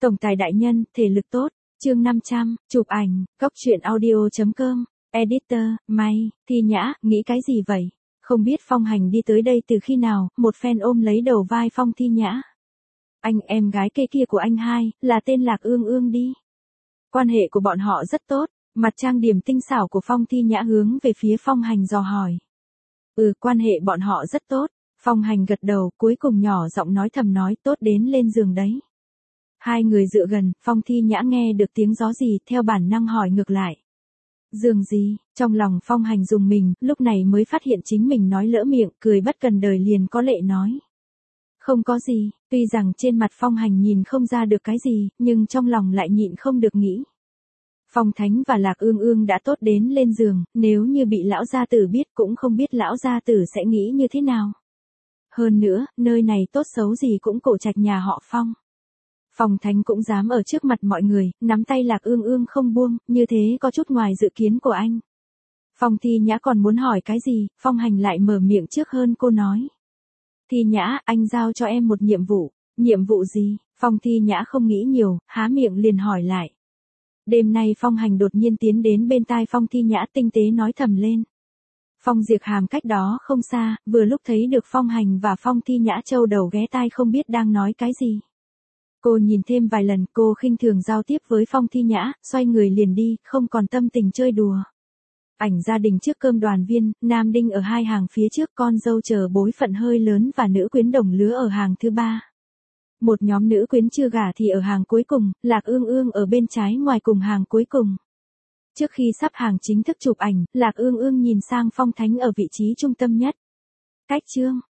Tổng tài đại nhân, thể lực tốt. Chương 500, chụp ảnh, góc truyện audio.com. Editor, May, Thi Nhã, nghĩ cái gì vậy? Không biết Phong Hành đi tới đây từ khi nào, một fan ôm lấy đầu vai Phong Thi Nhã. Anh em gái kia của anh hai, là tên Lạc Ương Ương đi. Quan hệ của bọn họ rất tốt, mặt trang điểm tinh xảo của Phong Thi Nhã hướng về phía Phong Hành dò hỏi. Quan hệ bọn họ rất tốt. Phong Hành gật đầu, cuối cùng nhỏ giọng nói thầm nói tốt đến lên giường đấy. Hai người dựa gần, Phong Thi Nhã nghe được tiếng gió gì, theo bản năng hỏi ngược lại. Giường gì? Trong lòng Phong Hành dùng mình, lúc này mới phát hiện chính mình nói lỡ miệng, cười bất cần đời liền có lệ nói. Không có gì, tuy rằng trên mặt Phong Hành nhìn không ra được cái gì, nhưng trong lòng lại nhịn không được nghĩ. Phong Thánh và Lạc Ương Ương đã tốt đến lên giường, nếu như bị lão gia tử biết cũng không biết lão gia tử sẽ nghĩ như thế nào. Hơn nữa, nơi này tốt xấu gì cũng cổ trạch nhà họ Phong. Phong Thánh cũng dám ở trước mặt mọi người, nắm tay Lạc Ương Ương không buông, như thế có chút ngoài dự kiến của anh. Phong Thi Nhã còn muốn hỏi cái gì, Phong Hành lại mở miệng trước hơn cô nói. Thi Nhã, anh giao cho em một nhiệm vụ. Nhiệm vụ gì? Phong Thi Nhã không nghĩ nhiều, há miệng liền hỏi lại. Đêm nay Phong Hành đột nhiên tiến đến bên tai Phong Thi Nhã tinh tế nói thầm lên. Phong Diệp Hàm cách đó không xa, vừa lúc thấy được Phong Hành và Phong Thi Nhã châu đầu ghé tai không biết đang nói cái gì. Cô nhìn thêm vài lần, cô khinh thường giao tiếp với Phong Thi Nhã, xoay người liền đi, không còn tâm tình chơi đùa. Ảnh gia đình trước cơm đoàn viên, nam đinh ở hai hàng phía trước, con dâu chờ bối phận hơi lớn và nữ quyến đồng lứa ở hàng thứ ba. Một nhóm nữ quyến chưa gả thì ở hàng cuối cùng, Lạc Ương Ương ở bên trái ngoài cùng hàng cuối cùng. Trước khi sắp hàng chính thức chụp ảnh, Lạc Ương Ương nhìn sang Phong Thánh ở vị trí trung tâm nhất. Cách chương,